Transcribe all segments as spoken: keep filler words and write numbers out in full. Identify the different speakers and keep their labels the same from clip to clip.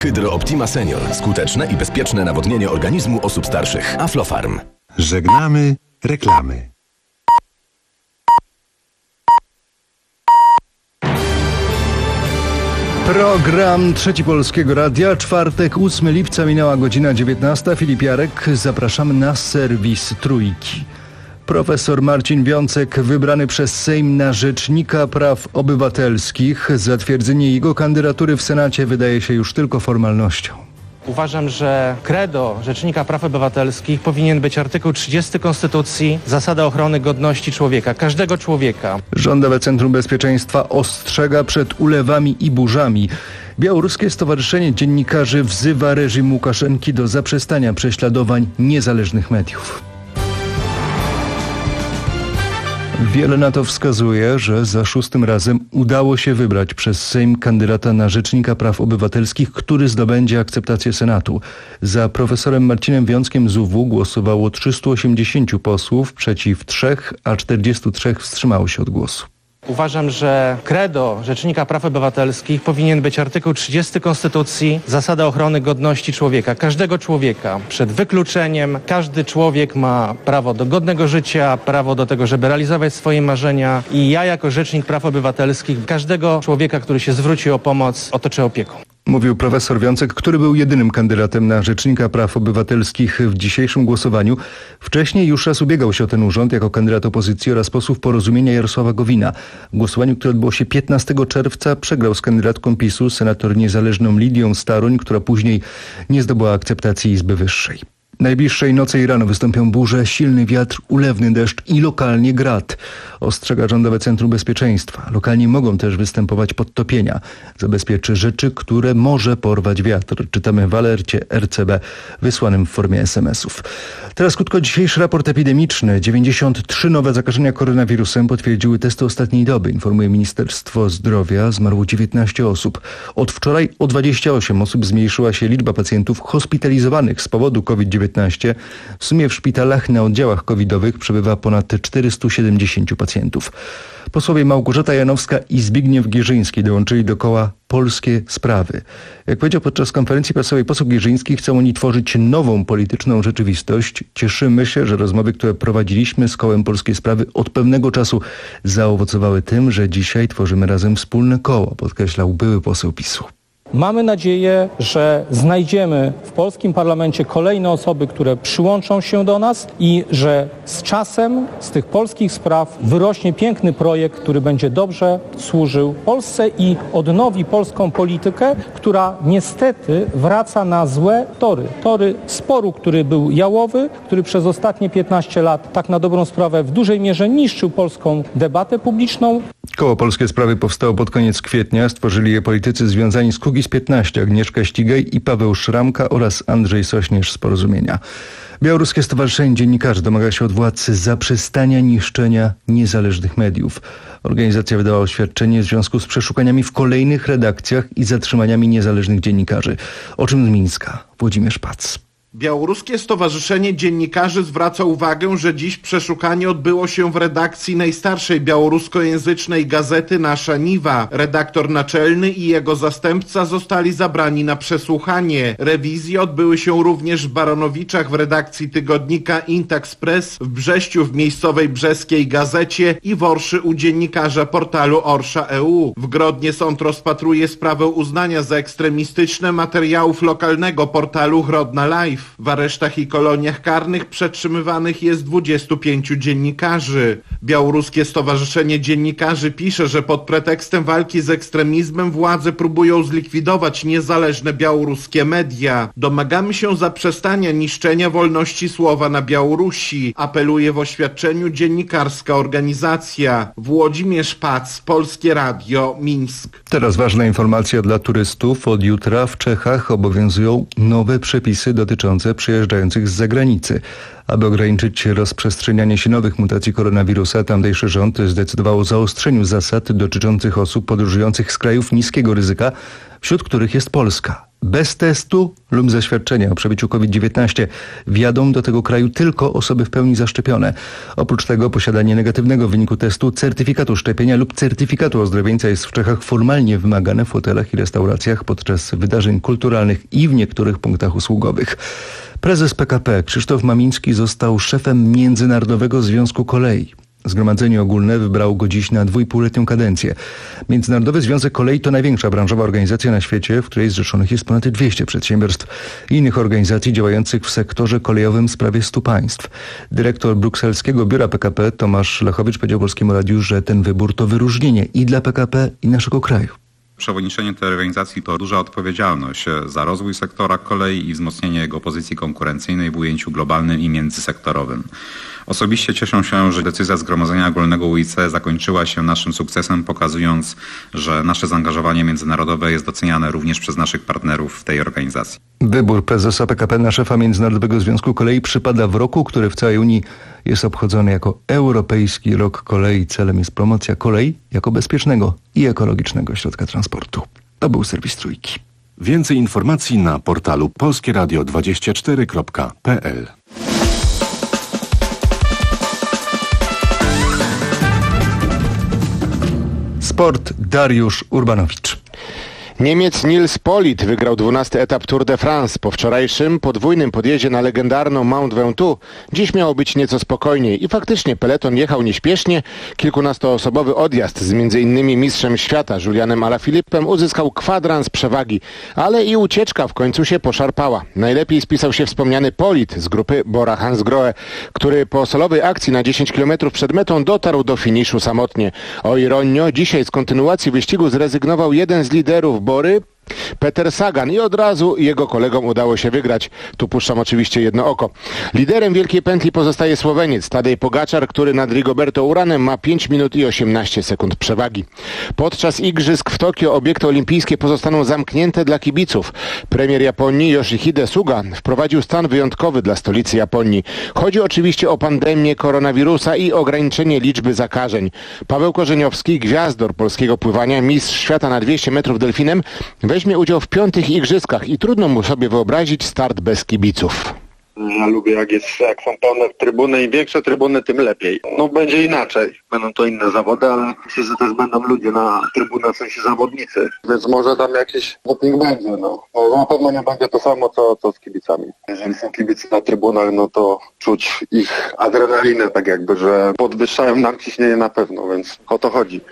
Speaker 1: Hydro Optima Senior. Skuteczne i bezpieczne nawodnienie organizmu osób starszych. Aflofarm.
Speaker 2: Żegnamy reklamy.
Speaker 3: Program Trzeci Polskiego Radia. Czwartek, ósmego lipca, minęła godzina dziewiętnasta. Filip Jarek. Zapraszamy na serwis Trójki. Profesor Marcin Wiącek wybrany przez Sejm na Rzecznika Praw Obywatelskich. Zatwierdzenie jego kandydatury w Senacie wydaje się już tylko formalnością.
Speaker 4: Uważam, że credo Rzecznika Praw Obywatelskich powinien być artykuł trzydziesty Konstytucji, zasada ochrony godności człowieka, każdego człowieka.
Speaker 3: Rządowe Centrum Bezpieczeństwa ostrzega przed ulewami i burzami. Białoruskie Stowarzyszenie Dziennikarzy wzywa reżim Łukaszenki do zaprzestania prześladowań niezależnych mediów. Wiele na to wskazuje, że za szóstym razem udało się wybrać przez Sejm kandydata na Rzecznika Praw Obywatelskich, który zdobędzie akceptację Senatu. Za profesorem Marcinem Wiąckiem z U W głosowało trzystu osiemdziesięciu posłów, przeciw trzech, a czterdziestu trzech wstrzymało się od głosu.
Speaker 4: Uważam, że credo Rzecznika Praw Obywatelskich powinien być artykuł trzydziesty Konstytucji, zasada ochrony godności człowieka, każdego człowieka przed wykluczeniem. Każdy człowiek ma prawo do godnego życia, prawo do tego, żeby realizować swoje marzenia i ja jako Rzecznik Praw Obywatelskich każdego człowieka, który się zwróci o pomoc, otoczę opieką.
Speaker 3: Mówił profesor Wiącek, który był jedynym kandydatem na Rzecznika Praw Obywatelskich w dzisiejszym głosowaniu. Wcześniej już raz ubiegał się o ten urząd jako kandydat opozycji oraz posłów Porozumienia Jarosława Gowina. W głosowaniu, które odbyło się piętnastego czerwca, przegrał z kandydatką PiSu, senator niezależną Lidią Staroń, która później nie zdobyła akceptacji Izby Wyższej. Najbliższej nocy i rano wystąpią burze, silny wiatr, ulewny deszcz i lokalnie grad. Ostrzega Rządowe Centrum Bezpieczeństwa. Lokalnie mogą też występować podtopienia. Zabezpieczy rzeczy, które może porwać wiatr. Czytamy w alercie R C B wysłanym w formie es em esów. Teraz krótko dzisiejszy raport epidemiczny. dziewięćdziesiąt trzy nowe zakażenia koronawirusem potwierdziły testy ostatniej doby. Informuje Ministerstwo Zdrowia. Zmarło dziewiętnaście osób. Od wczoraj o dwadzieścia osiem osób zmniejszyła się liczba pacjentów hospitalizowanych z powodu COVID dziewiętnaście. W sumie w szpitalach na oddziałach covidowych przebywa ponad czterystu siedemdziesięciu pacjentów. Posłowie Małgorzata Janowska i Zbigniew Gierzyński dołączyli do koła Polskie Sprawy. Jak powiedział podczas konferencji prasowej poseł Gierzyński, chcą oni tworzyć nową polityczną rzeczywistość. Cieszymy się, że rozmowy, które prowadziliśmy z kołem Polskie Sprawy od pewnego czasu zaowocowały tym, że dzisiaj tworzymy razem wspólne koło, podkreślał były poseł PiSu.
Speaker 5: Mamy nadzieję, że znajdziemy w polskim parlamencie kolejne osoby, które przyłączą się do nas i że z czasem z tych polskich spraw wyrośnie piękny projekt, który będzie dobrze służył Polsce i odnowi polską politykę, która niestety wraca na złe tory. Tory sporu, który był jałowy, który przez ostatnie piętnaście lat tak na dobrą sprawę w dużej mierze niszczył polską debatę publiczną.
Speaker 3: Koło Polskie Sprawy powstało pod koniec kwietnia. Stworzyli je politycy związani z Kukiz piętnaście, Agnieszka Ścigaj i Paweł Szramka oraz Andrzej Sośnierz z Porozumienia. Białoruskie Stowarzyszenie Dziennikarzy domaga się od władz zaprzestania niszczenia niezależnych mediów. Organizacja wydała oświadczenie w związku z przeszukaniami w kolejnych redakcjach i zatrzymaniami niezależnych dziennikarzy. O czym z Mińska? Włodzimierz Pac.
Speaker 6: Białoruskie Stowarzyszenie Dziennikarzy zwraca uwagę, że dziś przeszukanie odbyło się w redakcji najstarszej białoruskojęzycznej gazety Nasza Niwa. Redaktor naczelny i jego zastępca zostali zabrani na przesłuchanie. Rewizje odbyły się również w Baronowiczach w redakcji tygodnika Intaxpress, w Brześciu w miejscowej brzeskiej gazecie i w Orszy u dziennikarza portalu Orsza kropka e u. W Grodnie sąd rozpatruje sprawę uznania za ekstremistyczne materiałów lokalnego portalu Grodna Live. W aresztach i koloniach karnych przetrzymywanych jest dwudziestu pięciu dziennikarzy. Białoruskie Stowarzyszenie Dziennikarzy pisze, że pod pretekstem walki z ekstremizmem władze próbują zlikwidować niezależne białoruskie media. Domagamy się zaprzestania niszczenia wolności słowa na Białorusi, apeluje w oświadczeniu dziennikarska organizacja. Włodzimierz Pac, Polskie Radio, Mińsk.
Speaker 3: Teraz ważna informacja dla turystów. Od jutra w Czechach obowiązują nowe przepisy dotyczące przyjeżdżających z zagranicy. Aby ograniczyć rozprzestrzenianie się nowych mutacji koronawirusa, tamtejszy rząd zdecydował o zaostrzeniu zasad dotyczących osób podróżujących z krajów niskiego ryzyka, wśród których jest Polska. Bez testu lub zaświadczenia o przebyciu COVID dziewiętnaście wjadą do tego kraju tylko osoby w pełni zaszczepione. Oprócz tego posiadanie negatywnego wyniku testu, certyfikatu szczepienia lub certyfikatu ozdrowieńca jest w Czechach formalnie wymagane w hotelach i restauracjach podczas wydarzeń kulturalnych i w niektórych punktach usługowych. Prezes P K P Krzysztof Mamiński został szefem Międzynarodowego Związku Kolei. Zgromadzenie ogólne wybrało go dziś na dwuipółletnią kadencję. Międzynarodowy Związek Kolei to największa branżowa organizacja na świecie, w której zrzeszonych jest ponad dwieście przedsiębiorstw i innych organizacji działających w sektorze kolejowym z prawie stu państw. Dyrektor brukselskiego biura P K P Tomasz Lechowicz powiedział Polskiemu Radiu, że ten wybór to wyróżnienie i dla P K P, i naszego kraju.
Speaker 7: Przewodniczenie tej organizacji to duża odpowiedzialność za rozwój sektora kolei i wzmocnienie jego pozycji konkurencyjnej w ujęciu globalnym i międzysektorowym. Osobiście cieszę się, że decyzja Zgromadzenia Ogólnego U I C zakończyła się naszym sukcesem, pokazując, że nasze zaangażowanie międzynarodowe jest doceniane również przez naszych partnerów w tej organizacji.
Speaker 3: Wybór prezesa P K P na szefa Międzynarodowego Związku Kolei przypada w roku, który w całej Unii jest obchodzony jako Europejski Rok Kolei. Celem jest promocja kolei jako bezpiecznego i ekologicznego środka transportu. To był serwis Trójki.
Speaker 2: Więcej informacji na portalu polskie radio dwadzieścia cztery kropka p l.
Speaker 3: Sport, Dariusz Urbanowicz.
Speaker 8: Niemiec Nils Politt wygrał dwunasty etap Tour de France. Po wczorajszym podwójnym podjeździe na legendarną Mont Ventoux dziś miało być nieco spokojniej i faktycznie peleton jechał nieśpiesznie. Kilkunastoosobowy odjazd z między innymi mistrzem świata Julianem Alaphilippem uzyskał kwadrans przewagi, ale i ucieczka w końcu się poszarpała. Najlepiej spisał się wspomniany Politt z grupy Bora Hansgrohe, który po solowej akcji na dziesięć kilometrów przed metą dotarł do finiszu samotnie. O ironio, dzisiaj z kontynuacji wyścigu zrezygnował jeden z liderów Bory, Peter Sagan, i od razu jego kolegom udało się wygrać. Tu puszczam oczywiście jedno oko. Liderem wielkiej pętli pozostaje Słoweniec Tadej Pogačar, który nad Rigoberto Uranem ma pięć minut i osiemnaście sekund przewagi. Podczas igrzysk w Tokio obiekty olimpijskie pozostaną zamknięte dla kibiców. Premier Japonii Yoshihide Suga wprowadził stan wyjątkowy dla stolicy Japonii. Chodzi oczywiście o pandemię koronawirusa i ograniczenie liczby zakażeń. Paweł Korzeniowski, gwiazdor polskiego pływania, mistrz świata na dwieście metrów delfinem, weźmie udział w piątych igrzyskach i trudno mu sobie wyobrazić start bez kibiców.
Speaker 9: Ja lubię, jak jest, jak są pełne trybuny, im większe trybuny, tym lepiej. No będzie inaczej. Będą to inne zawody, ale myślę, że też będą ludzie na trybunach, w sensie zawodnicy. Więc może tam jakiś doping będzie, no. no. Na pewno nie będzie to samo, co, co z kibicami. Jeżeli są kibice na trybunach, no to czuć ich adrenalinę, tak jakby, że podwyższają nam ciśnienie na pewno, więc o to chodzi.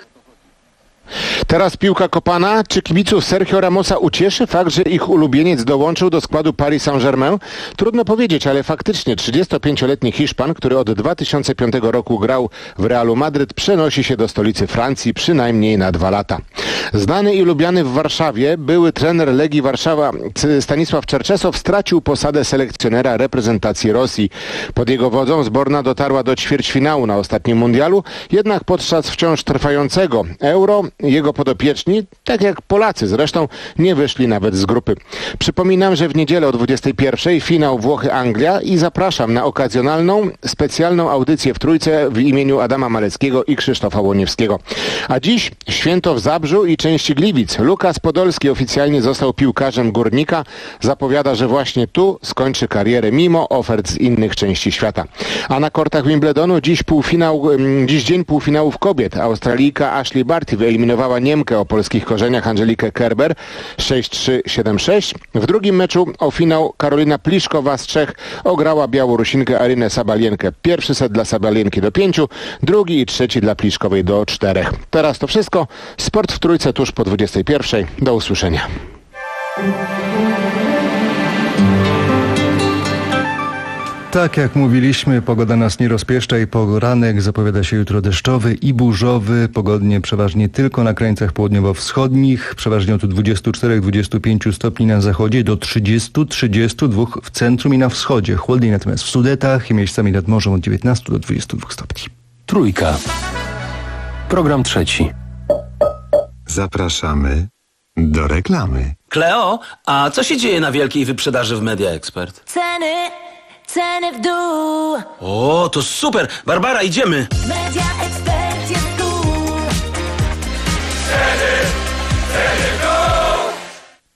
Speaker 8: Teraz piłka kopana. Czy kibiców Sergio Ramosa ucieszy fakt, że ich ulubieniec dołączył do składu Paris Saint-Germain? Trudno powiedzieć, ale faktycznie trzydziestopięcioletni Hiszpan, który od dwa tysiące piątego roku grał w Realu Madryt, przenosi się do stolicy Francji przynajmniej na dwa lata. Znany i lubiany w Warszawie były trener Legii Warszawa Stanisław Czerczesow stracił posadę selekcjonera reprezentacji Rosji. Pod jego wodzą zborna dotarła do ćwierćfinału na ostatnim mundialu, jednak podczas wciąż trwającego Euro jego podopieczni, tak jak Polacy zresztą, nie wyszli nawet z grupy. Przypominam, że w niedzielę o dwudziestej pierwszej finał Włochy-Anglia i zapraszam na okazjonalną, specjalną audycję w Trójce w imieniu Adama Maleckiego i Krzysztofa Łoniewskiego. A dziś święto w Zabrzu i części Gliwic. Lukas Podolski oficjalnie został piłkarzem Górnika. Zapowiada, że właśnie tu skończy karierę mimo ofert z innych części świata. A na kortach Wimbledonu dziś półfinał, dziś dzień półfinałów kobiet. Australijka Ashley Barty wyeliminowała Niemkę o polskich korzeniach Angelikę Kerber sześć trzy siedem sześć. W drugim meczu o finał Karolina Pliszkowa z Czech ograła Białorusinkę Arynę Sabalienkę. Pierwszy set dla Sabalienki do pięciu, drugi i trzeci dla Pliszkowej do czterech. Teraz to wszystko. Sport w Trójce tuż po dwudziestej pierwszej. Do usłyszenia.
Speaker 3: Tak jak mówiliśmy, pogoda nas nie rozpieszcza i poranek zapowiada się jutro deszczowy i burzowy. Pogodnie przeważnie tylko na krańcach południowo-wschodnich. Przeważnie od dwudziestu czterech do dwudziestu pięciu stopni na zachodzie do trzydziestu do trzydziestu dwóch w centrum i na wschodzie. Chłodniej natomiast w Sudetach i miejscami nad morzem od dziewiętnastu do dwudziestu dwóch stopni.
Speaker 2: Trójka. Program trzeci. Zapraszamy do reklamy.
Speaker 10: Kleo, a co się dzieje na wielkiej wyprzedaży w Media Expert?
Speaker 11: Ceny, ceny w dół.
Speaker 10: O, to super! Barbara, idziemy!
Speaker 11: Media Expert jest tu.
Speaker 12: Ceny, ceny w dół.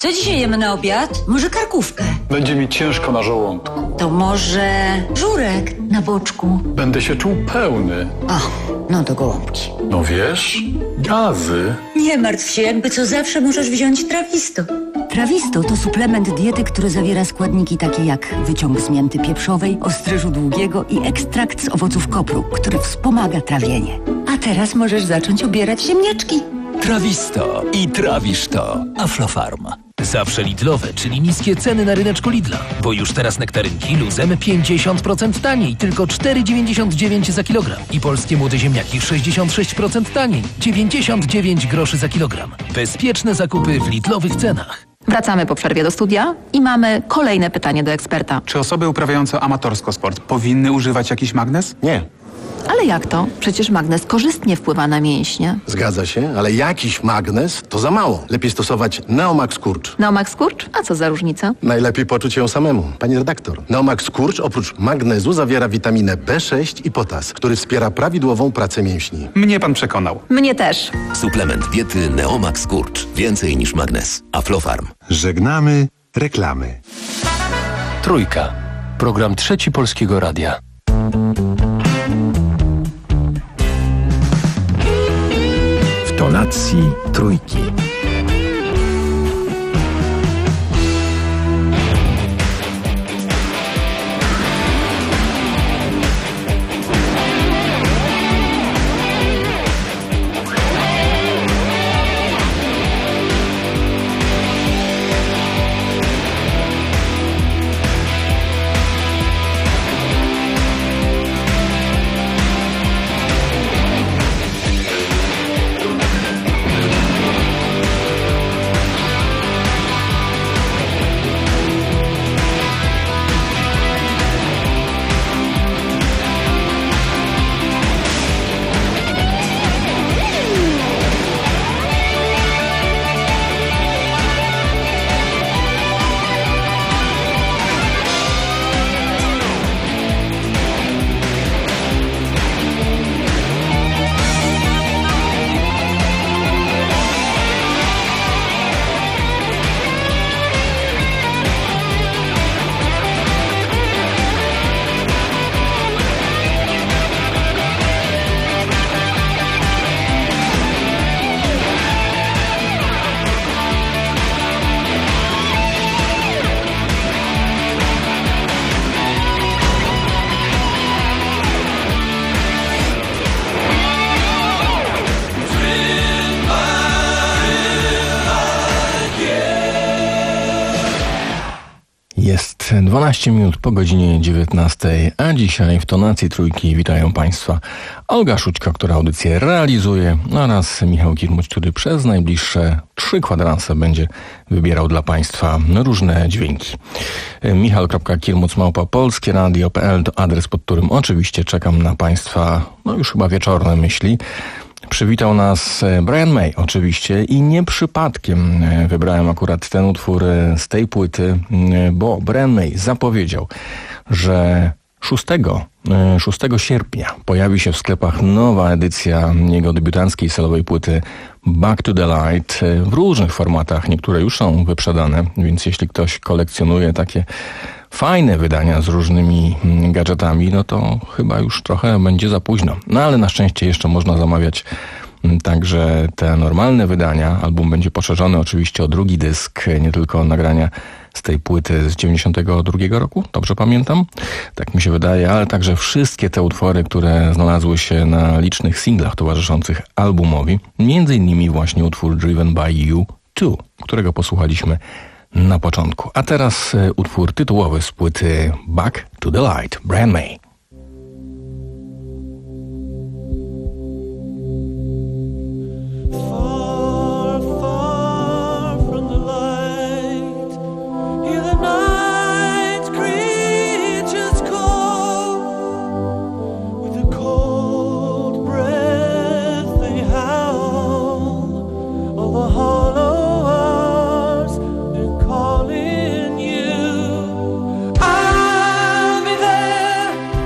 Speaker 12: Co dzisiaj jemy na obiad? Może karkówkę?
Speaker 13: Będzie mi ciężko na żołądku.
Speaker 12: To może żurek na boczku?
Speaker 13: Będę się czuł pełny.
Speaker 12: O, no to gołąbki.
Speaker 13: No wiesz, gazy.
Speaker 12: Nie martw się, jakby co zawsze możesz wziąć Trawisto. Trawisto to suplement diety, który zawiera składniki takie jak wyciąg z mięty pieprzowej, ostryżu długiego i ekstrakt z owoców kopru, który wspomaga trawienie. A teraz możesz zacząć obierać ziemniaczki.
Speaker 14: Trawisto i trawisz to. Aflofarm. Zawsze Lidlowe, czyli niskie ceny na ryneczku Lidla. Bo już teraz nektarynki luzem pięćdziesiąt procent taniej, tylko cztery dziewięćdziesiąt dziewięć za kilogram. I polskie młode ziemniaki sześćdziesiąt sześć procent taniej, dziewięćdziesiąt dziewięć groszy za kilogram. Bezpieczne zakupy w Lidlowych cenach.
Speaker 15: Wracamy po przerwie do studia i mamy kolejne pytanie do eksperta.
Speaker 16: Czy osoby uprawiające amatorsko sport powinny używać jakiś magnes?
Speaker 17: Nie.
Speaker 15: Ale jak to? Przecież magnez korzystnie wpływa na mięśnie.
Speaker 17: Zgadza się, ale jakiś magnez to za mało. Lepiej stosować Neomax Kurcz.
Speaker 15: Neomax Kurcz? A co za różnica?
Speaker 17: Najlepiej poczuć ją samemu, pani redaktor. Neomax Kurcz oprócz magnezu zawiera witaminę B sześć i potas, który wspiera prawidłową pracę mięśni.
Speaker 16: Mnie pan przekonał.
Speaker 15: Mnie też.
Speaker 1: Suplement diety Neomax Kurcz. Więcej niż magnez. Aflofarm.
Speaker 2: Żegnamy reklamy.
Speaker 14: Trójka. Program Trzeci Polskiego Radia.
Speaker 1: W tonacji trójki.
Speaker 18: Jest dwanaście minut po godzinie dziewiętnastej, a dzisiaj w tonacji trójki witają Państwa Olga Szućka, która audycję realizuje, oraz Michał Kirmuć, który przez najbliższe trzy kwadranse będzie wybierał dla Państwa różne dźwięki. michał kropka kirmuc małpa polskie radio kropka p l to adres, pod którym oczywiście czekam na Państwa, no już chyba wieczorne myśli. Przywitał nas Brian May oczywiście i nie przypadkiem wybrałem akurat ten utwór z tej płyty, bo Brian May zapowiedział, że szóstego sierpnia pojawi się w sklepach nowa edycja jego debiutanckiej solowej płyty Back to the Light w różnych formatach. Niektóre już są wyprzedane, więc jeśli ktoś kolekcjonuje takie fajne wydania z różnymi gadżetami, no to chyba już trochę będzie za późno. No ale na szczęście jeszcze można zamawiać także te normalne wydania. Album będzie poszerzony oczywiście o drugi dysk, nie tylko nagrania z tej płyty z dziewięćdziesiątego drugiego roku, dobrze pamiętam? Tak mi się wydaje, ale także wszystkie te utwory, które znalazły się na licznych singlach towarzyszących albumowi, między innymi właśnie utwór Driven by You Too, którego posłuchaliśmy na początku. A teraz utwór tytułowy z płyty Back to the Light, Brian May.
Speaker 19: Calling you, I'll be there.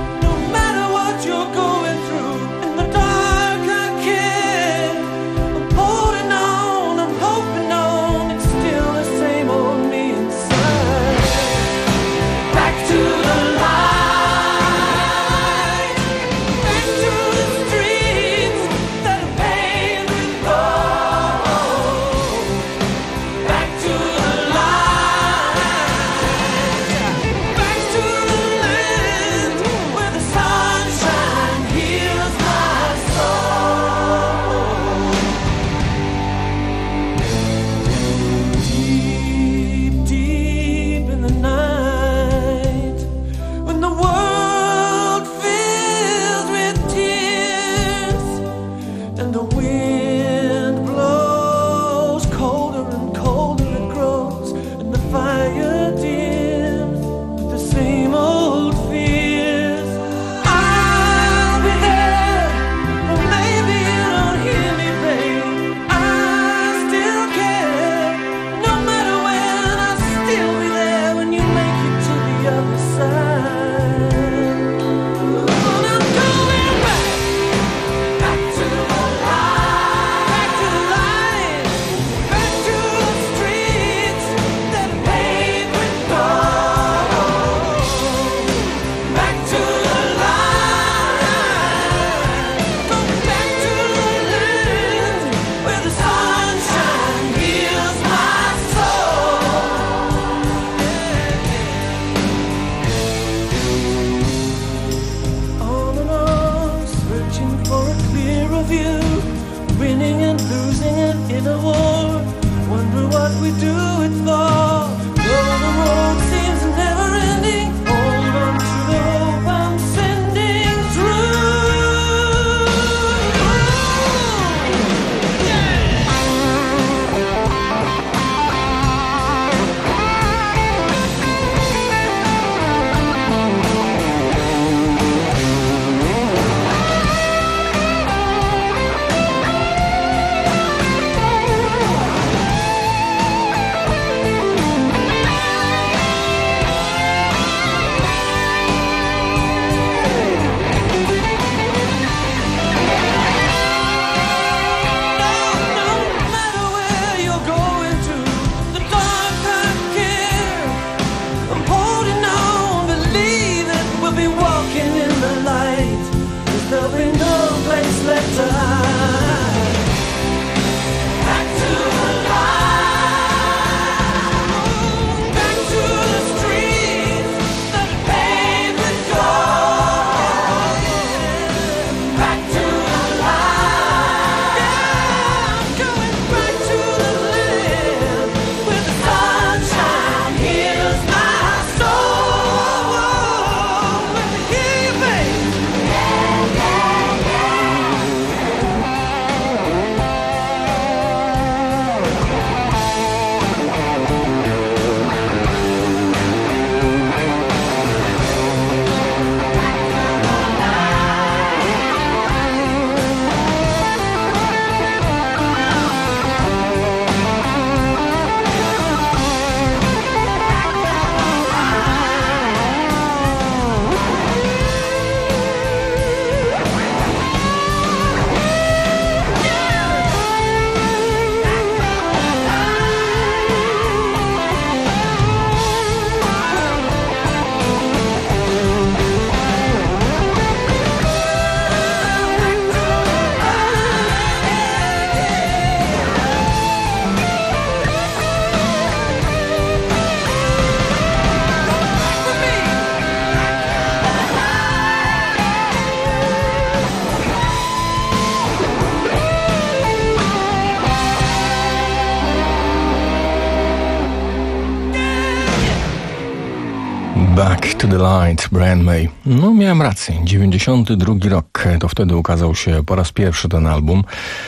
Speaker 18: Back to the Light, Brian May. No miałem rację, dziewięćdziesiąty drugi rok, to wtedy ukazał się po raz pierwszy ten album.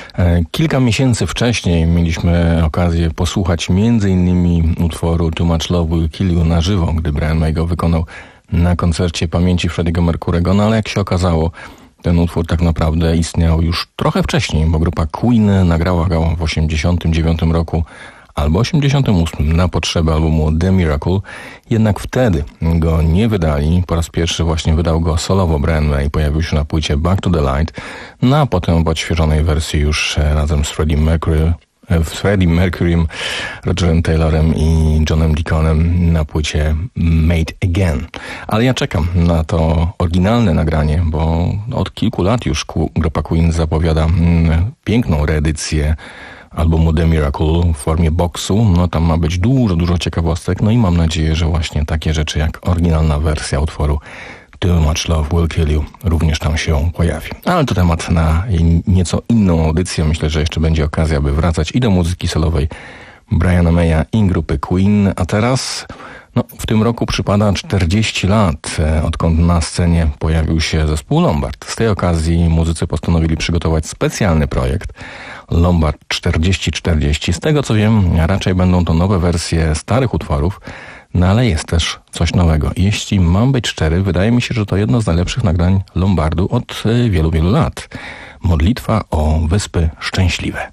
Speaker 18: Kilka miesięcy wcześniej mieliśmy okazję posłuchać między innymi utworu Too Much Love Will Kill You na żywo, gdy Brian May go wykonał na koncercie pamięci Freddie'ego Mercurego, no ale jak się okazało, ten utwór tak naprawdę istniał już trochę wcześniej, bo grupa Queen nagrała go w osiemdziesiątym dziewiątym roku albo osiemdziesiątym ósmym na potrzeby albumu The Miracle, jednak wtedy go nie wydali. Po raz pierwszy właśnie wydał go solowo Brian May, pojawił się na płycie Back to the Light, no a potem w odświeżonej wersji już razem z Freddie Mercury, z Freddie Mercurym, Rogerem Taylorem i Johnem Deaconem na płycie Made Again. Ale ja czekam na to oryginalne nagranie, bo od kilku lat już grupa Queen zapowiada mm, piękną reedycję albumu The Miracle w formie boxu. No tam ma być dużo, dużo ciekawostek. No i mam nadzieję, że właśnie takie rzeczy jak oryginalna wersja utworu Too Much Love Will Kill You również tam się pojawi. Ale to temat na nieco inną audycję. Myślę, że jeszcze będzie okazja, by wracać i do muzyki solowej Briana Maya i grupy Queen. A teraz, no, w tym roku przypada czterdzieści lat, odkąd na scenie pojawił się zespół Lombard. Z tej okazji muzycy postanowili przygotować specjalny projekt Lombard czterdzieści czterdzieści. Z tego co wiem, raczej będą to nowe wersje starych utworów, no ale jest też coś nowego. Jeśli mam być szczery, wydaje mi się, że to jedno z najlepszych nagrań Lombardu od wielu, wielu lat. Modlitwa o Wyspy Szczęśliwe.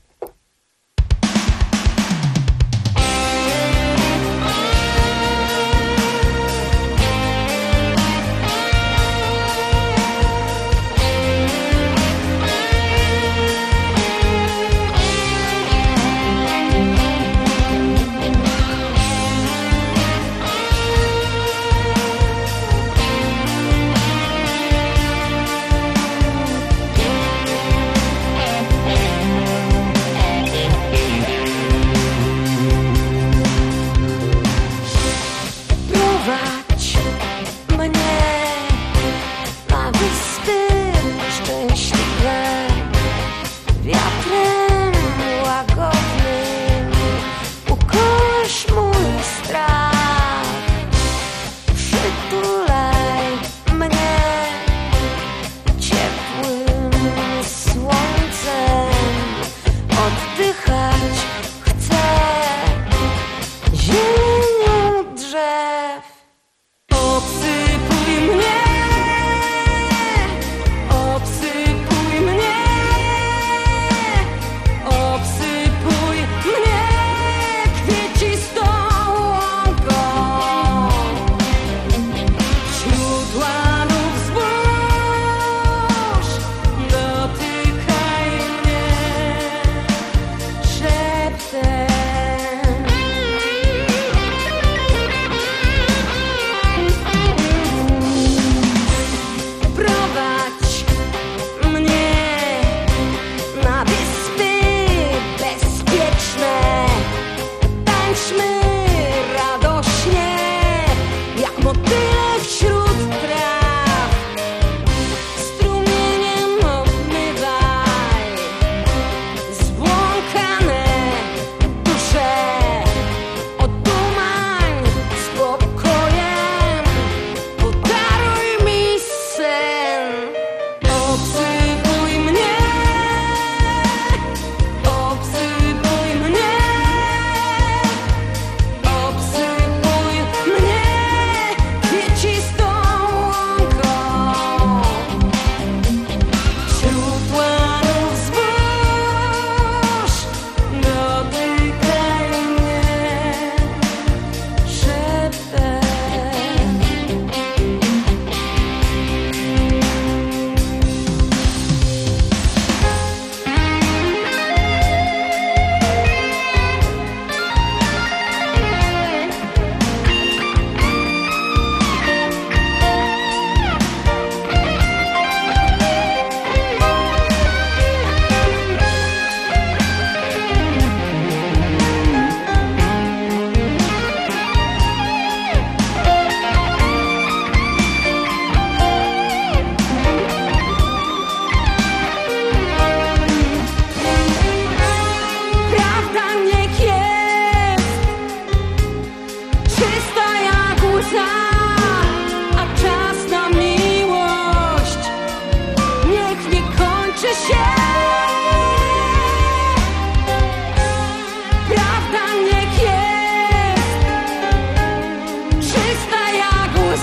Speaker 11: Czysta jak łza.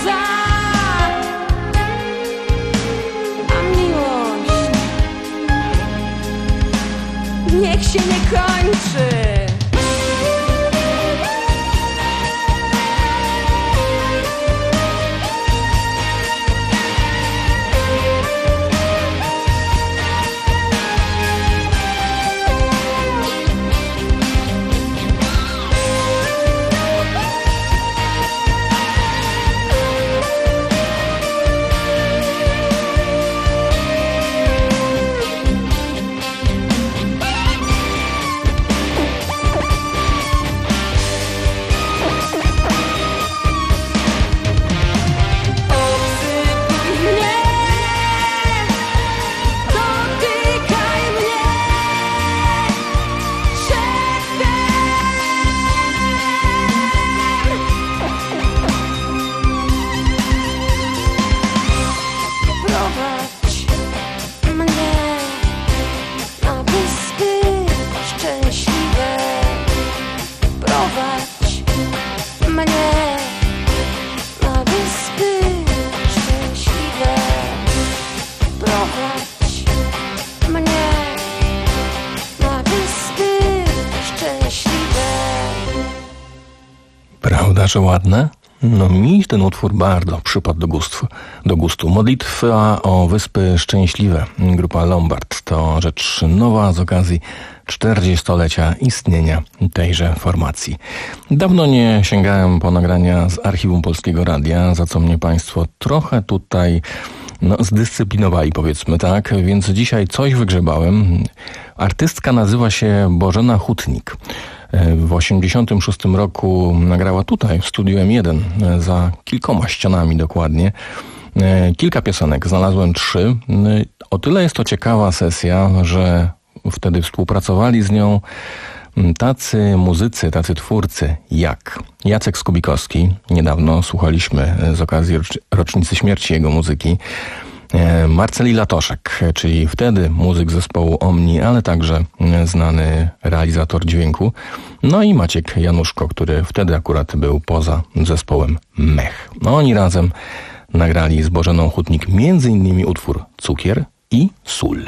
Speaker 11: końca, a miłość niech się nie kończy.
Speaker 18: Prawda, że ładne? No mi ten utwór bardzo przypadł do gustu. Do gustu. Modlitwa o Wyspy Szczęśliwe. Grupa Lombard to rzecz nowa z okazji czterdziestolecia istnienia tejże formacji. Dawno nie sięgałem po nagrania z archiwum Polskiego Radia, za co mnie Państwo trochę tutaj no, zdyscyplinowali, powiedzmy tak, więc dzisiaj coś wygrzebałem. Artystka nazywa się Bożena Hutnik. W osiemdziesiątym szóstym roku nagrała tutaj w Studiu M jeden, za kilkoma ścianami dokładnie, kilka piosenek. Znalazłem trzy. O tyle jest to ciekawa sesja, że wtedy współpracowali z nią tacy muzycy, tacy twórcy jak Jacek Skubikowski. Niedawno słuchaliśmy z okazji rocznicy śmierci jego muzyki. Marceli Latoszek, czyli wtedy muzyk zespołu Omni, ale także znany realizator dźwięku. No i Maciek Januszko, który wtedy akurat był poza zespołem Mech. No oni razem nagrali z Bożeną Hutnik między innymi utwór Cukier i Sól.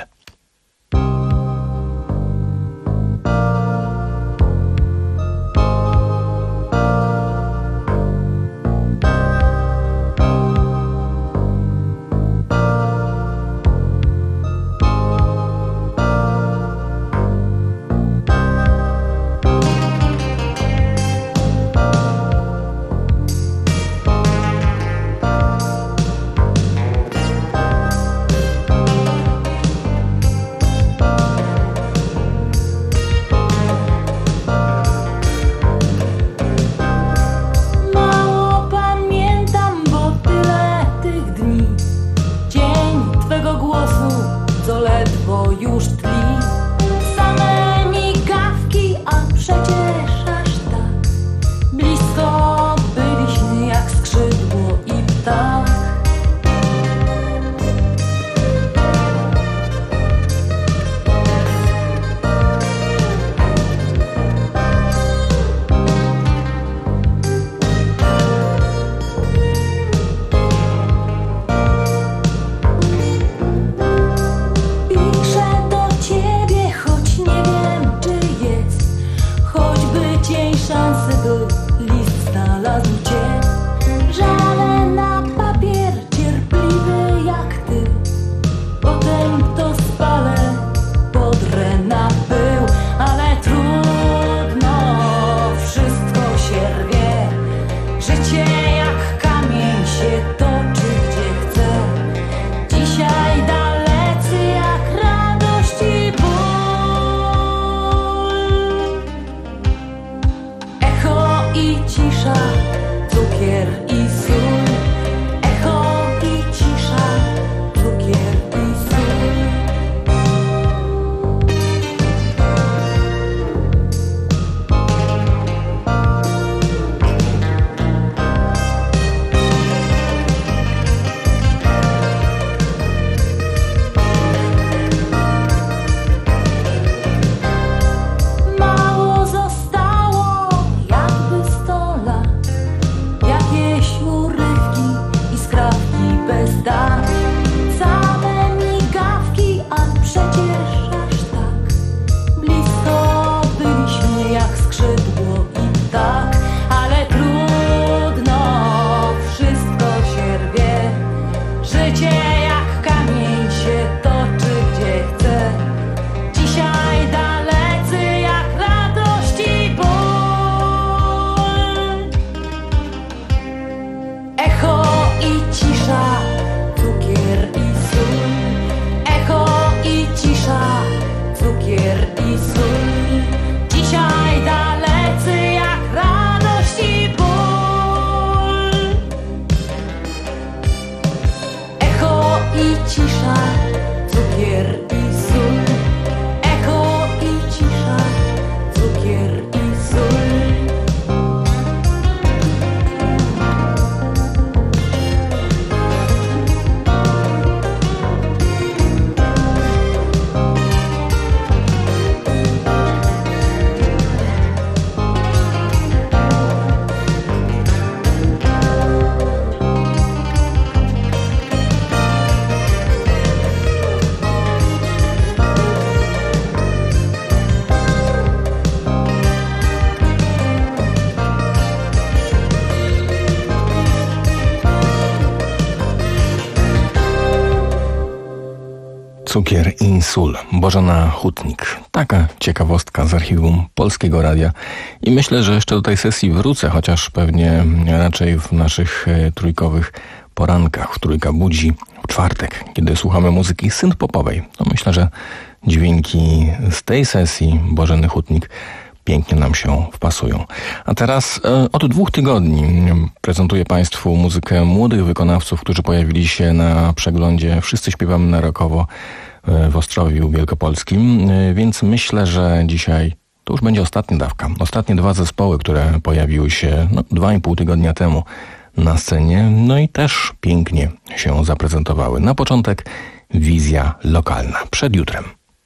Speaker 18: Cukier i sól. Bożena Hutnik. Taka ciekawostka z archiwum Polskiego Radia. I myślę, że jeszcze do tej sesji wrócę, chociaż pewnie raczej w naszych e, trójkowych porankach. W Trójka budzi w czwartek, kiedy słuchamy muzyki synth-popowej. To myślę, że dźwięki z tej sesji Bożeny Hutnik pięknie nam się wpasują. A teraz e, od dwóch tygodni prezentuję Państwu muzykę młodych wykonawców, którzy pojawili się na przeglądzie Wszyscy śpiewamy na rockowo e, w Ostrowiu Wielkopolskim, e, więc myślę, że dzisiaj to już będzie ostatnia dawka. Ostatnie dwa zespoły, które pojawiły się no, dwa i pół tygodnia temu na scenie, no i też pięknie się zaprezentowały. Na początek wizja lokalna. Przed jutrem.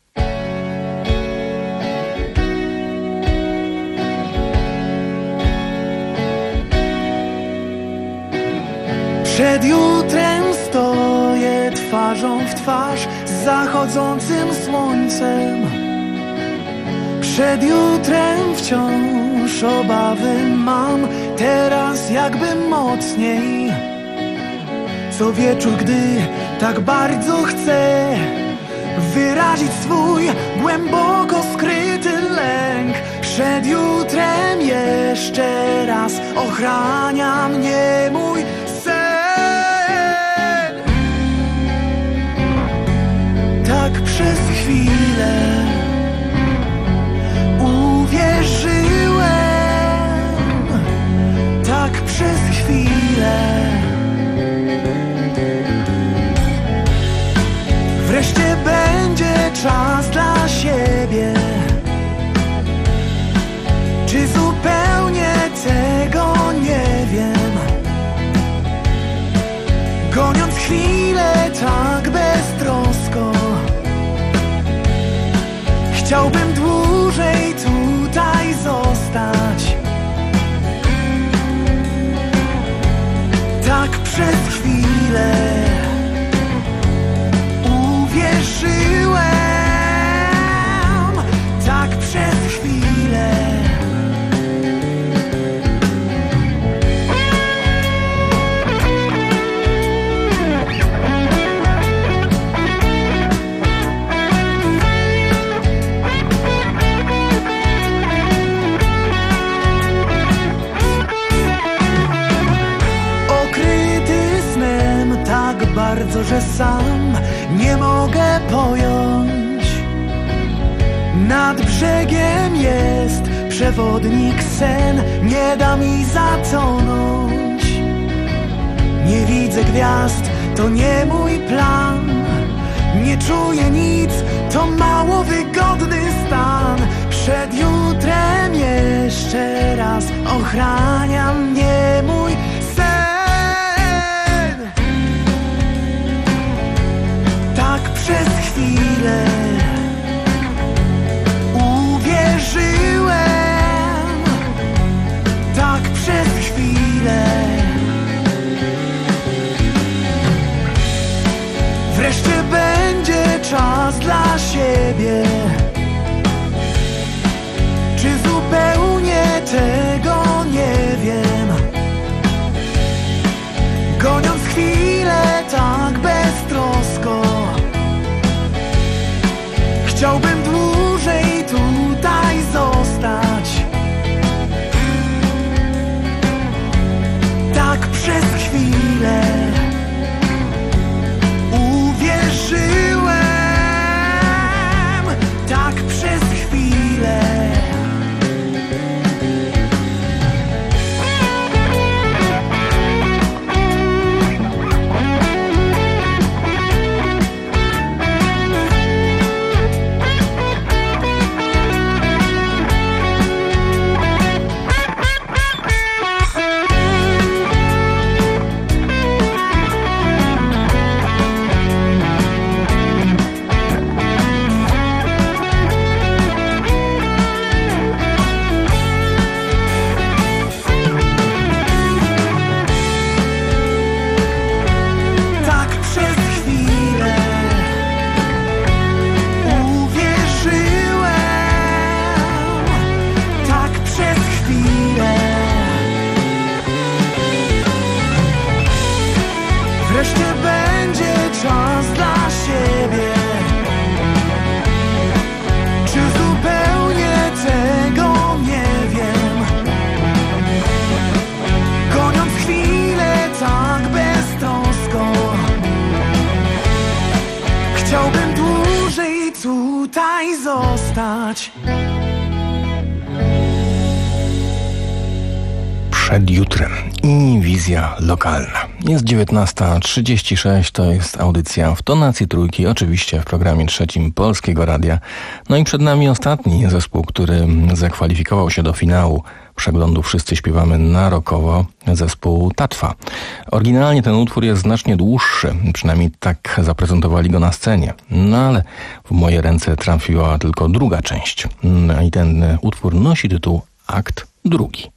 Speaker 19: Przed jutrem stoję twarzą w twarz z zachodzącym słońcem. Przed jutrem wciąż obawy mam, teraz jakby mocniej. Co wieczór, gdy tak bardzo chcę wyrazić swój głęboko skryty lęk. Przed jutrem jeszcze raz ochrania mnie mój sen. Tak przez chwilę uwierzyłem, tak przez chwilę. Wreszcie będzie czas dla siebie. Czy zupełnie tego nie wiem? Goniąc chwilę tak beztrosko, chciałbym dłużej tutaj zostać. Tak przez chwilę uwierzyłem, tak przez chwilę. Bardzo, że sam nie mogę pojąć. Nad brzegiem jest przewodnik sen, nie da mi zatonąć. Nie widzę gwiazd, to nie mój plan. Nie czuję nic, to mało wygodny stan. Przed jutrem jeszcze raz ochrania mnie mój przez chwilę uwierzyłem, tak przez chwilę. Wreszcie będzie czas dla siebie. Czy zupełnie tego nie wiem? zostać.
Speaker 18: Przed jutrem i wizja lokalna. Jest dziewiętnasta trzydzieści sześć, to jest audycja w tonacji trójki, oczywiście w programie trzecim Polskiego Radia. No i przed nami ostatni zespół, który zakwalifikował się do finału przeglądu Wszyscy śpiewamy na rockowo, zespół Tatwa. Oryginalnie ten utwór jest znacznie dłuższy, przynajmniej tak zaprezentowali go na scenie. No ale w moje ręce trafiła tylko druga część. No i ten utwór nosi tytuł Akt drugi.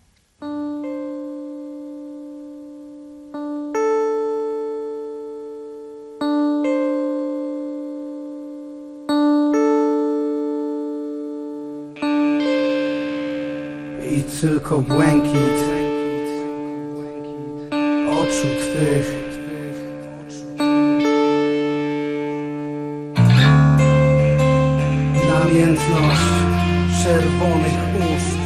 Speaker 19: I tylko błękit oczu twych. Namiętność czerwonych ust.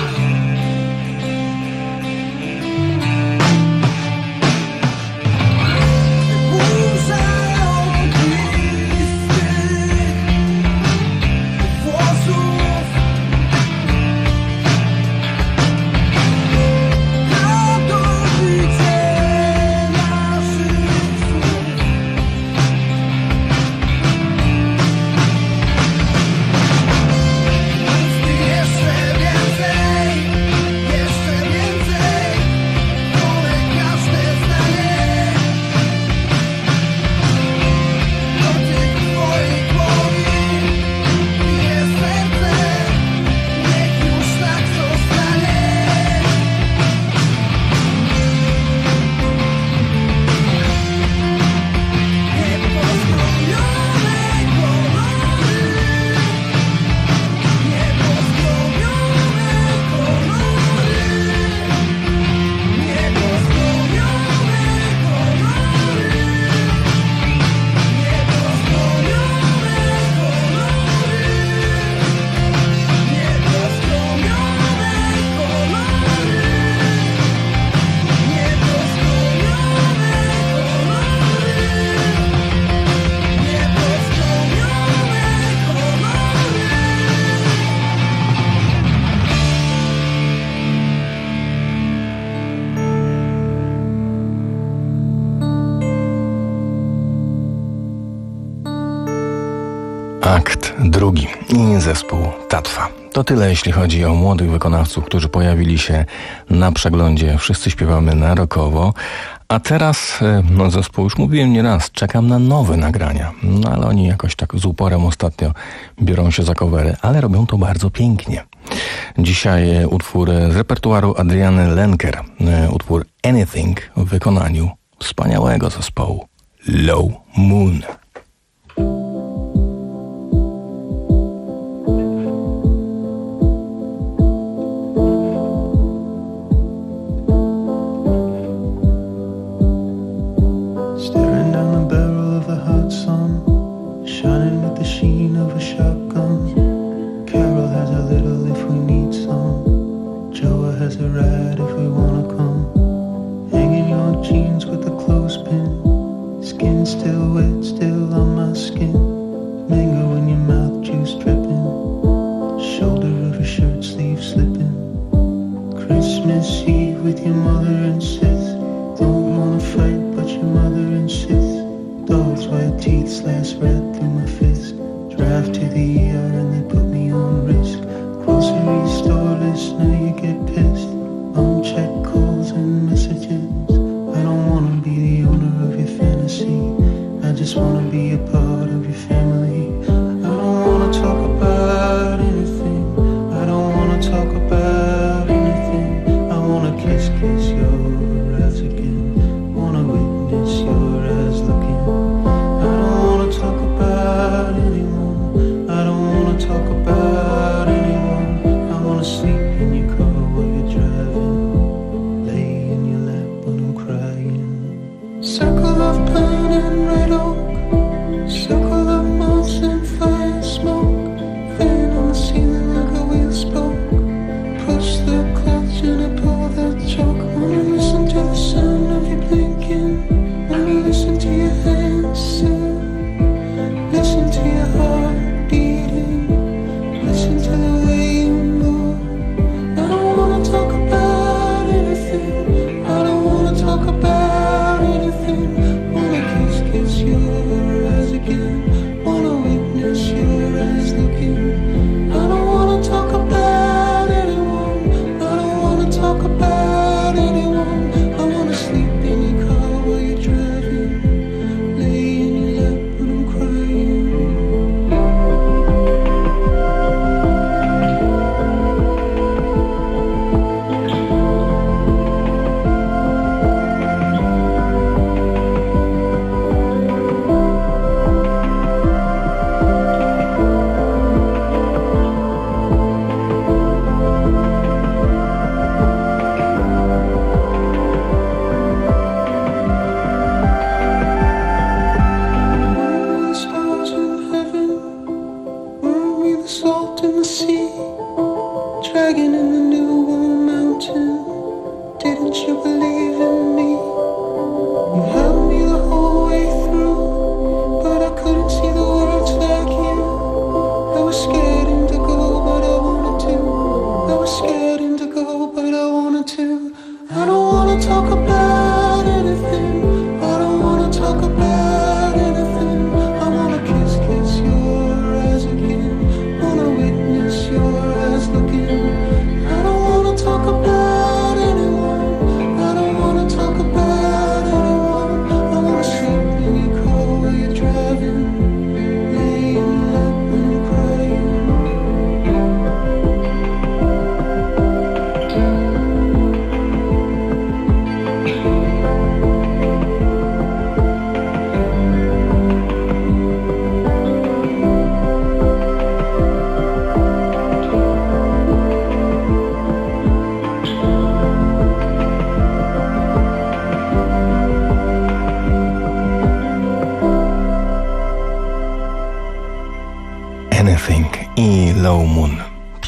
Speaker 18: Akt drugi i zespół Tatwa. To tyle, jeśli chodzi o młodych wykonawców, którzy pojawili się na przeglądzie Wszyscy śpiewamy na rockowo. A teraz, no zespół, już mówiłem nieraz, czekam na nowe nagrania. No ale oni jakoś tak z uporem ostatnio biorą się za covery, ale robią to bardzo pięknie. Dzisiaj utwór z repertuaru Adriany Lenker, utwór Anything w wykonaniu wspaniałego zespołu Low Moon.
Speaker 19: Listen to your heart beating.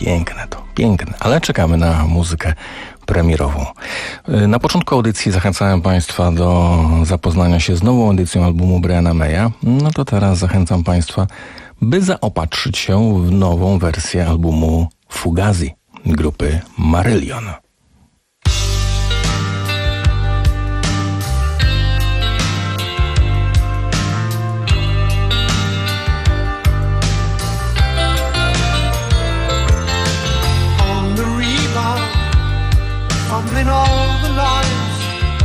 Speaker 18: Piękne to, piękne, ale czekamy na muzykę premierową. Na początku audycji zachęcałem Państwa do zapoznania się z nową edycją albumu Briana Maya. No to teraz zachęcam Państwa, by zaopatrzyć się w nową wersję albumu Fugazi grupy Marillion.
Speaker 20: Fumbling all the lines,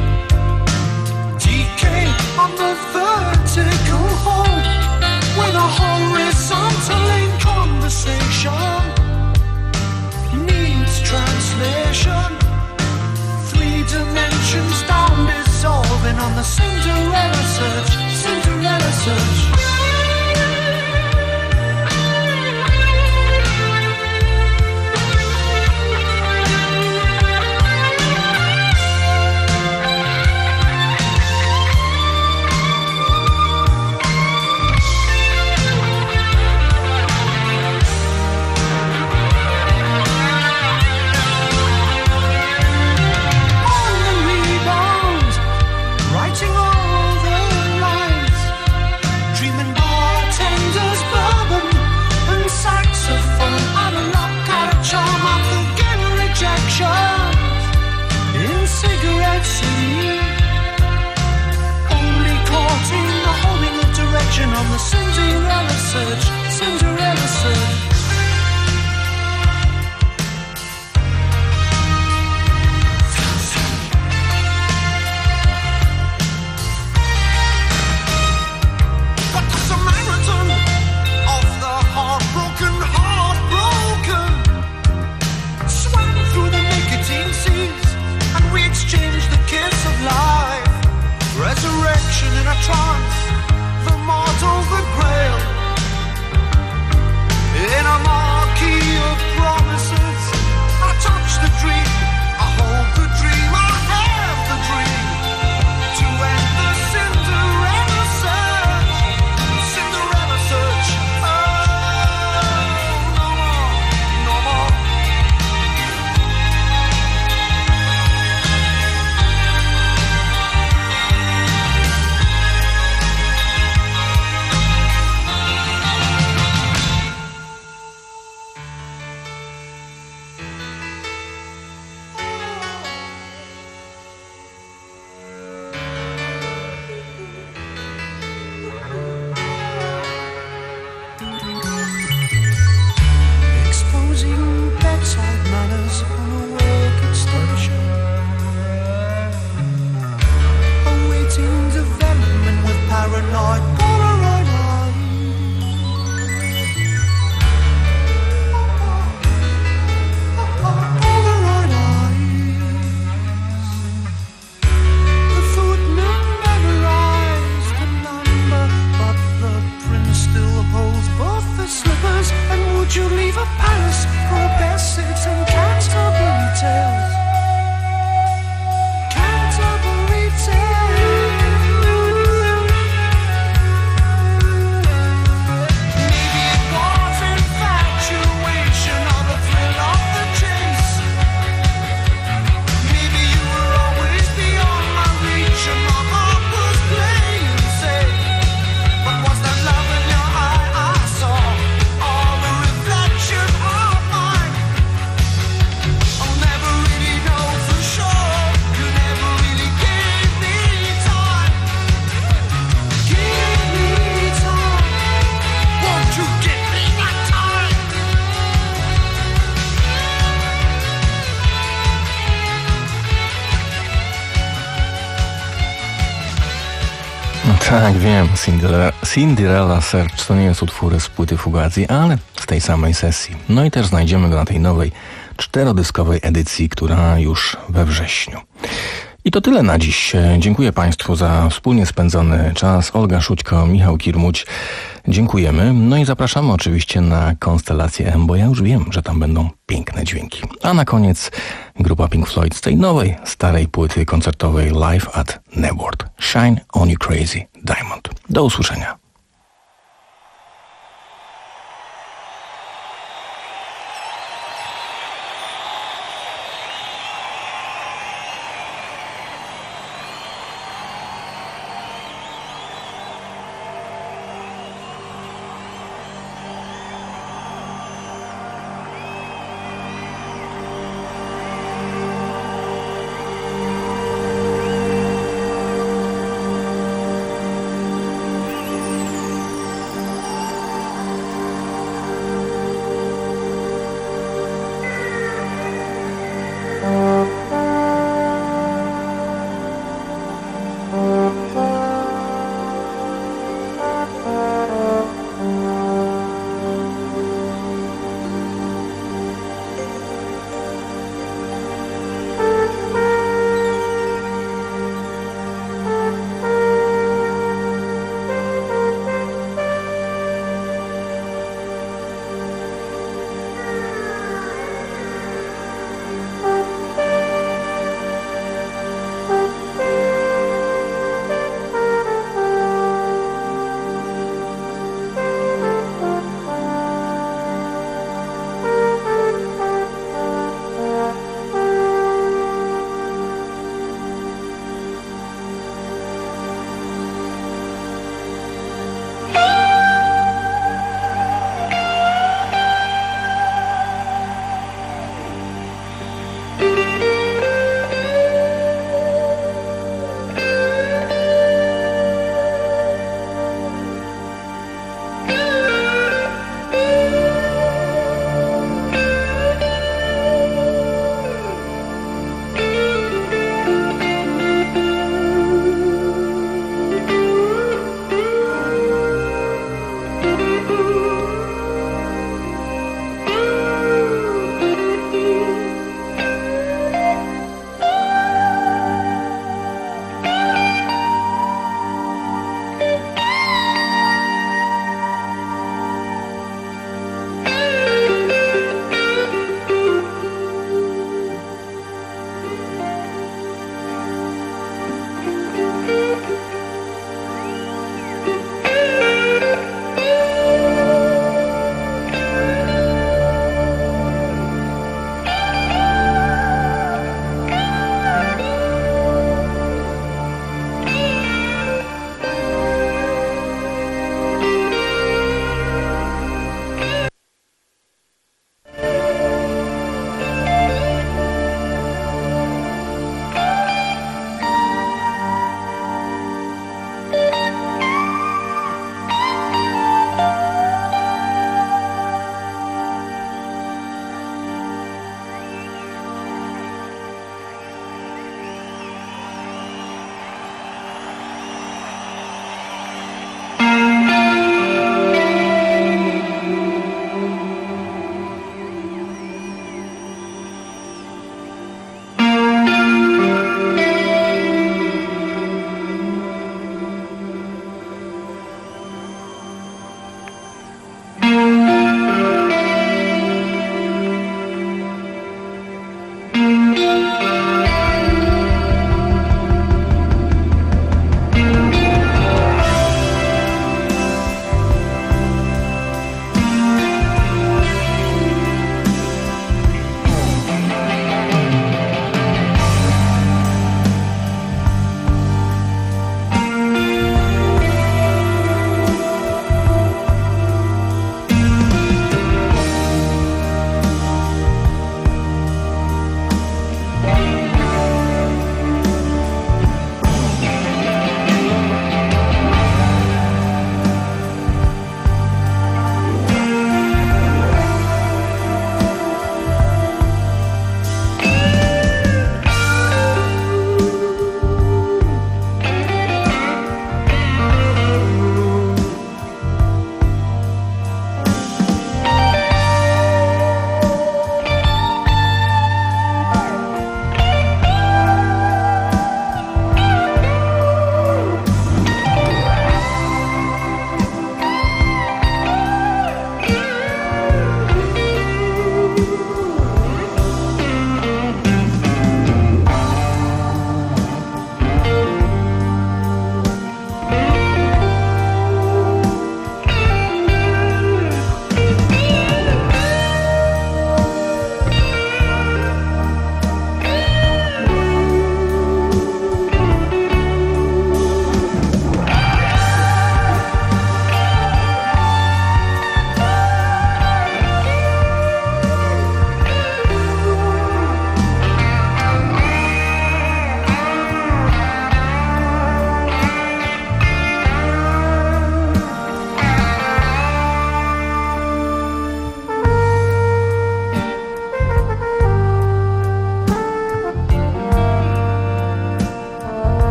Speaker 20: D K on the vertical hold, with a horizontal in conversation needs translation. Three dimensions down, dissolving on the Cinderella search, Cinderella search. On the Cinderella search, Cinderella search. But the Samaritan of the heartbroken, heartbroken, swam through the nicotine seas, and we exchanged the kiss of life. Resurrection in a trance, the mortal, the grail, in a marquee of promises. I touch the dream, I hold the dream, I have the dream, to end the Cinderella search, Cinderella search. Oh, no more, no more.
Speaker 18: Tak, wiem, Cinderella, Cinderella Search to nie jest utwór z płyty Fugazi, ale z tej samej sesji. No i też znajdziemy go na tej nowej, czterodyskowej edycji, która już we wrześniu. I to tyle na dziś. Dziękuję Państwu za wspólnie spędzony czas. Olga Szućko, Michał Kirmuć. Dziękujemy. No i zapraszamy oczywiście na Konstelację M, bo ja już wiem, że tam będą piękne dźwięki. A na koniec grupa Pink Floyd z tej nowej, starej płyty koncertowej Live at Nebworth. Shine on You Crazy Diamond. Do usłyszenia.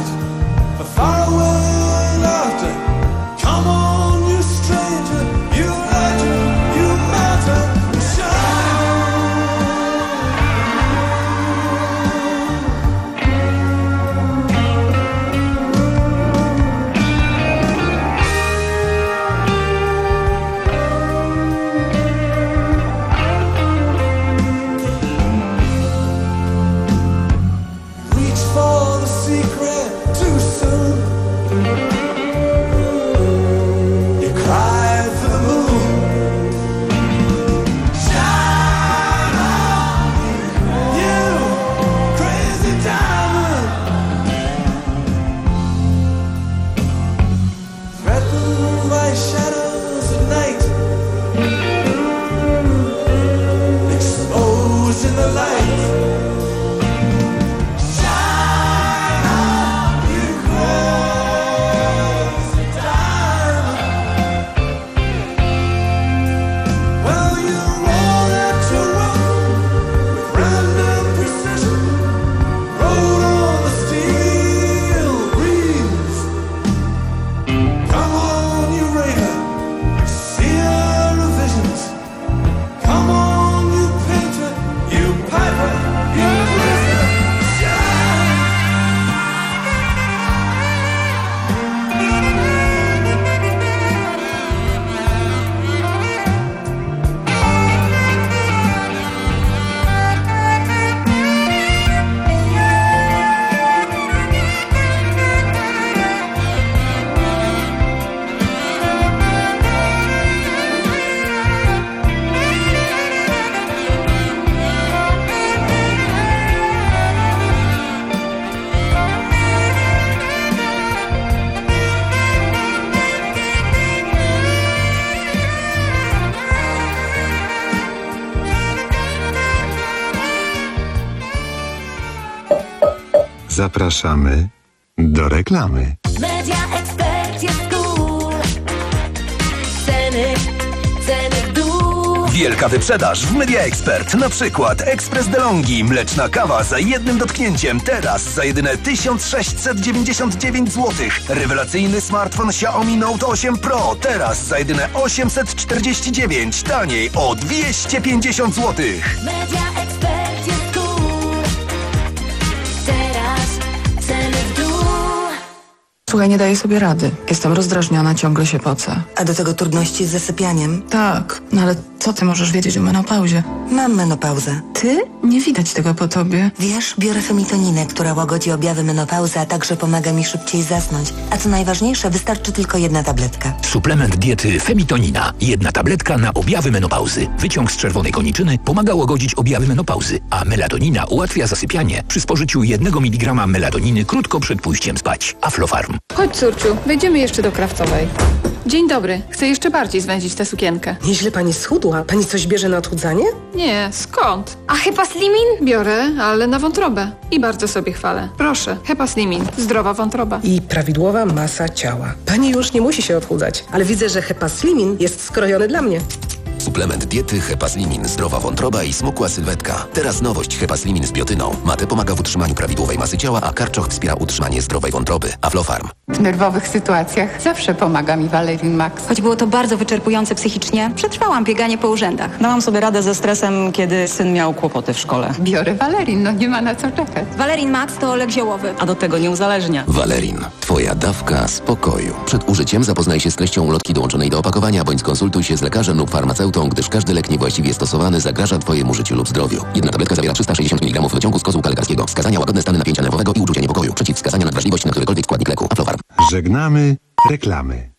Speaker 20: night, far away laughter. Come on, you stranger, you legend, you matter, reach for the secret too soon. You cried for the moon. Shine on, you crazy diamond. Threatened by shadows at night, exposed in the light.
Speaker 2: Zapraszamy do reklamy.
Speaker 11: Media Expert jest cool. Ceny, ceny w dół.
Speaker 14: Wielka wyprzedaż w Media Expert. Na przykład Ekspres DeLonghi, mleczna kawa za jednym dotknięciem. Teraz za jedyne tysiąc sześćset dziewięćdziesiąt dziewięć złotych. Rewelacyjny smartfon Xiaomi Note osiem Pro. Teraz za jedyne osiemset czterdzieści dziewięć. Taniej o dwieście pięćdziesiąt złotych.
Speaker 11: Media Expert jest cool. Teraz ceny w dół.
Speaker 21: Słuchaj, nie daję sobie rady. Jestem rozdrażniona, ciągle się pocę.
Speaker 22: A do tego trudności z zasypianiem?
Speaker 21: Tak, no ale co ty możesz wiedzieć o menopauzie?
Speaker 22: Mam menopauzę.
Speaker 21: Ty? Nie widać tego po tobie.
Speaker 22: Wiesz, biorę femitoninę, która łagodzi objawy menopauzy, a także pomaga mi szybciej zasnąć. A co najważniejsze, wystarczy tylko jedna tabletka.
Speaker 14: Suplement diety Femitonina. Jedna tabletka na objawy menopauzy. Wyciąg z czerwonej koniczyny pomaga łagodzić objawy menopauzy, a melatonina ułatwia zasypianie przy spożyciu jednego miligrama melatoniny krótko przed pójściem spać. Aflofarm.
Speaker 23: Chodź, córciu, wejdziemy jeszcze do Krawcowej. Dzień dobry. Chcę jeszcze bardziej zwęzić tę sukienkę.
Speaker 24: Nieźle pani schudła. Pani coś bierze na odchudzanie?
Speaker 23: Nie, skąd? A Hepaslimin? Biorę, ale na wątrobę. I bardzo sobie chwalę. Proszę, Hepaslimin. Zdrowa wątroba.
Speaker 24: I prawidłowa masa ciała. Pani już nie musi się odchudzać, ale widzę, że Hepaslimin jest skrojony dla mnie.
Speaker 1: Suplement diety Hepaslimin, zdrowa wątroba i smukła sylwetka. Teraz nowość Hepaslimin z biotyną. Mate pomaga w utrzymaniu prawidłowej masy ciała, a karczoch wspiera utrzymanie zdrowej wątroby. Aflofarm.
Speaker 25: W nerwowych sytuacjach zawsze pomaga mi Valerin Max.
Speaker 26: Choć było to bardzo wyczerpujące psychicznie, przetrwałam bieganie po urzędach.
Speaker 27: Dałam sobie radę ze stresem, kiedy syn miał kłopoty w szkole.
Speaker 25: Biorę Valerin, no nie ma na co czekać.
Speaker 26: Valerin Max to olej ziołowy.
Speaker 27: A do tego nie uzależnia.
Speaker 1: Valerin. Twoja dawka spokoju. Przed użyciem zapoznaj się z treścią ulotki dołączonej do opakowania, bądź skonsultuj się z lekarzem lub farmaceutą, gdyż każdy lek niewłaściwie stosowany zagraża Twojemu życiu lub zdrowiu. Jedna tabletka zawiera trzysta sześćdziesiąt miligramów wyciągu z kozłka lekarskiego. Wskazania: łagodne stany napięcia nerwowego i uczucia niepokoju. Przeciwwskazania: nadwrażliwość na którykolwiek składnik leku. Aflofarm.
Speaker 2: Żegnamy reklamy.